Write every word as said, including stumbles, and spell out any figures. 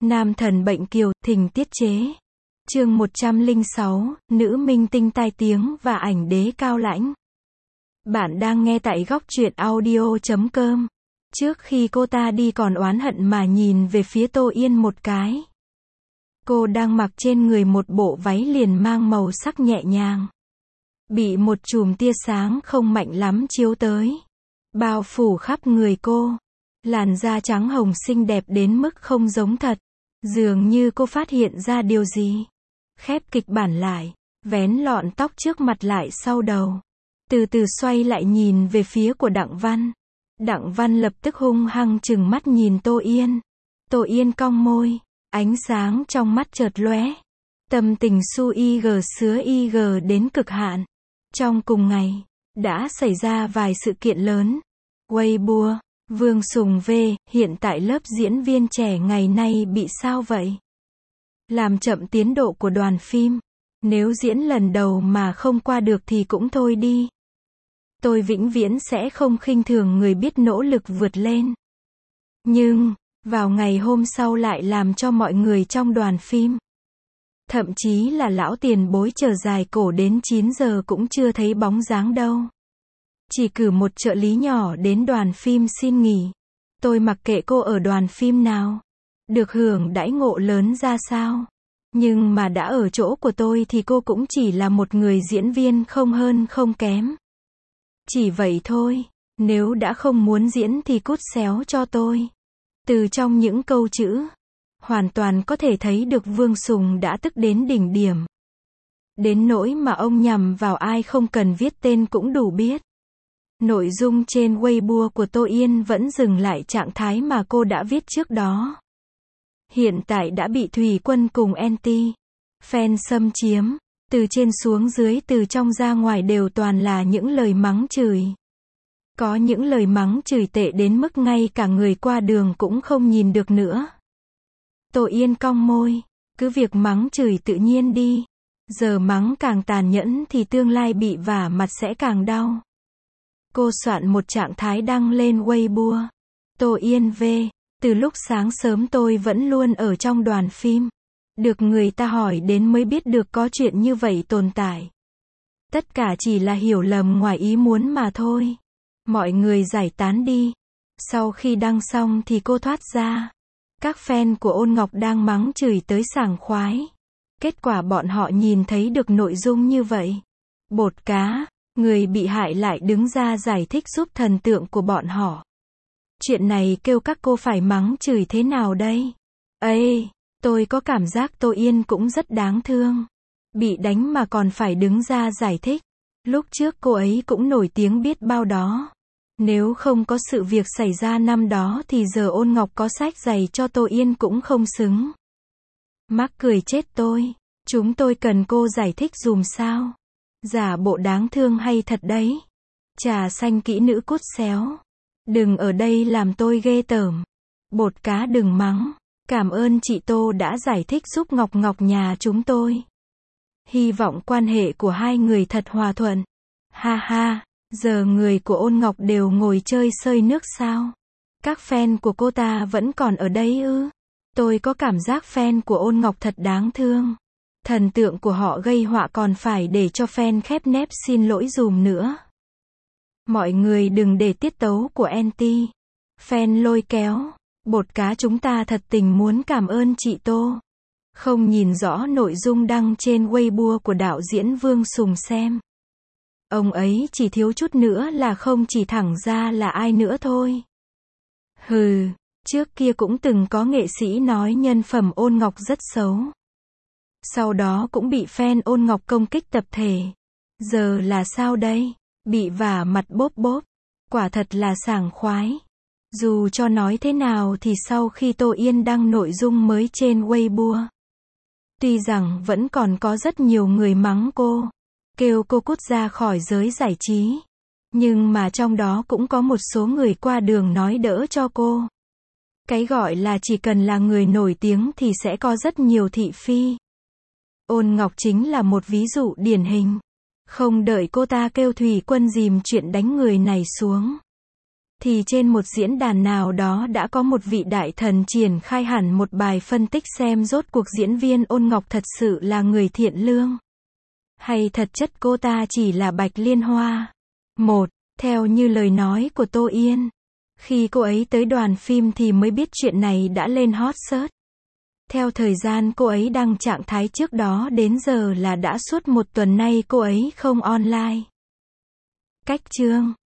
Nam thần bệnh kiều, thỉnh tiết chế. Chương một trăm lẻ sáu, nữ minh tinh tai tiếng và ảnh đế cao lãnh. Bạn đang nghe tại góc truyện audio chấm com. Trước khi cô ta đi còn oán hận mà nhìn về phía Tô Yên một cái. Cô đang mặc trên người một bộ váy liền mang màu sắc nhẹ nhàng. Bị một chùm tia sáng không mạnh lắm chiếu tới. Bao phủ khắp người cô. Làn da trắng hồng xinh đẹp đến mức không giống thật. Dường như cô phát hiện ra điều gì. Khép kịch bản lại, vén lọn tóc trước mặt lại sau đầu. Từ từ xoay lại nhìn về phía của Đặng Văn. Đặng Văn lập tức hung hăng trừng mắt nhìn Tô Yên. Tô Yên cong môi, ánh sáng trong mắt chợt lóe. Tâm tình su ig sứa ig đến cực hạn. Trong cùng ngày, đã xảy ra vài sự kiện lớn. Weibo, Vương Sùng V, hiện tại lớp diễn viên trẻ ngày nay bị sao vậy? Làm chậm tiến độ của đoàn phim. Nếu diễn lần đầu mà không qua được thì cũng thôi đi. Tôi vĩnh viễn sẽ không khinh thường người biết nỗ lực vượt lên. Nhưng, vào ngày hôm sau lại làm cho mọi người trong đoàn phim, thậm chí là lão tiền bối chờ dài cổ đến chín giờ cũng chưa thấy bóng dáng đâu. Chỉ cử một trợ lý nhỏ đến đoàn phim xin nghỉ. Tôi mặc kệ cô ở đoàn phim nào, được hưởng đãi ngộ lớn ra sao. Nhưng mà đã ở chỗ của tôi thì cô cũng chỉ là một người diễn viên không hơn không kém. Chỉ vậy thôi, nếu đã không muốn diễn thì cút xéo cho tôi. Từ trong những câu chữ, hoàn toàn có thể thấy được Vương Sùng đã tức đến đỉnh điểm. Đến nỗi mà ông nhằm vào ai không cần viết tên cũng đủ biết. Nội dung trên Weibo của Tô Yên vẫn dừng lại trạng thái mà cô đã viết trước đó. Hiện tại đã bị Thủy Quân cùng anti fan xâm chiếm. Từ trên xuống dưới, từ trong ra ngoài đều toàn là những lời mắng chửi. Có những lời mắng chửi tệ đến mức ngay cả người qua đường cũng không nhìn được nữa. Tô Yên cong môi, cứ việc mắng chửi tự nhiên đi. Giờ mắng càng tàn nhẫn thì tương lai bị vả mặt sẽ càng đau. Cô soạn một trạng thái đăng lên Weibo. Tô Yên V, từ lúc sáng sớm tôi vẫn luôn ở trong đoàn phim. Được người ta hỏi đến mới biết được có chuyện như vậy tồn tại. Tất cả chỉ là hiểu lầm ngoài ý muốn mà thôi. Mọi người giải tán đi. Sau khi đăng xong thì cô thoát ra. Các fan của Ôn Ngọc đang mắng chửi tới sảng khoái. Kết quả bọn họ nhìn thấy được nội dung như vậy. Bột cá, người bị hại lại đứng ra giải thích giúp thần tượng của bọn họ. Chuyện này kêu các cô phải mắng chửi thế nào đây? Ê! Tôi có cảm giác Tô Yên cũng rất đáng thương. Bị đánh mà còn phải đứng ra giải thích. Lúc trước cô ấy cũng nổi tiếng biết bao đó. Nếu không có sự việc xảy ra năm đó thì giờ Ôn Ngọc có sách giày cho Tô Yên cũng không xứng. Mắc cười chết tôi. Chúng tôi cần cô giải thích dùm sao. Giả bộ đáng thương hay thật đấy. Trà xanh kỹ nữ cút xéo. Đừng ở đây làm tôi ghê tởm. Bột cá đừng mắng. Cảm ơn chị Tô đã giải thích giúp Ngọc Ngọc nhà chúng tôi. Hy vọng quan hệ của hai người thật hòa thuận. Ha ha, giờ người của Ôn Ngọc đều ngồi chơi sơi nước sao? Các fan của cô ta vẫn còn ở đây ư? Tôi có cảm giác fan của Ôn Ngọc thật đáng thương. Thần tượng của họ gây họa còn phải để cho fan khép nép xin lỗi dùm nữa. Mọi người đừng để tiết tấu của anti fan lôi kéo. Bột cá chúng ta thật tình muốn cảm ơn chị Tô. Không nhìn rõ nội dung đăng trên Weibo của đạo diễn Vương Sùng xem. Ông ấy chỉ thiếu chút nữa là không chỉ thẳng ra là ai nữa thôi. Hừ, trước kia cũng từng có nghệ sĩ nói nhân phẩm Ôn Ngọc rất xấu. Sau đó cũng bị fan Ôn Ngọc công kích tập thể. Giờ là sao đây? Bị vả mặt bốp bốp. Quả thật là sảng khoái. Dù cho nói thế nào thì sau khi Tô Yên đăng nội dung mới trên Weibo, tuy rằng vẫn còn có rất nhiều người mắng cô, kêu cô cút ra khỏi giới giải trí, nhưng mà trong đó cũng có một số người qua đường nói đỡ cho cô. Cái gọi là chỉ cần là người nổi tiếng thì sẽ có rất nhiều thị phi. Ôn Ngọc chính là một ví dụ điển hình. Không đợi cô ta kêu Thủy Quân dìm chuyện đánh người này xuống, thì trên một diễn đàn nào đó đã có một vị đại thần triển khai hẳn một bài phân tích xem rốt cuộc diễn viên Ôn Ngọc thật sự là người thiện lương, hay thật chất cô ta chỉ là Bạch Liên Hoa. Một, theo như lời nói của Tô Yên, khi cô ấy tới đoàn phim thì mới biết chuyện này đã lên hot search. Theo thời gian cô ấy đăng trạng thái trước đó đến giờ là đã suốt một tuần nay cô ấy không online. Cách chương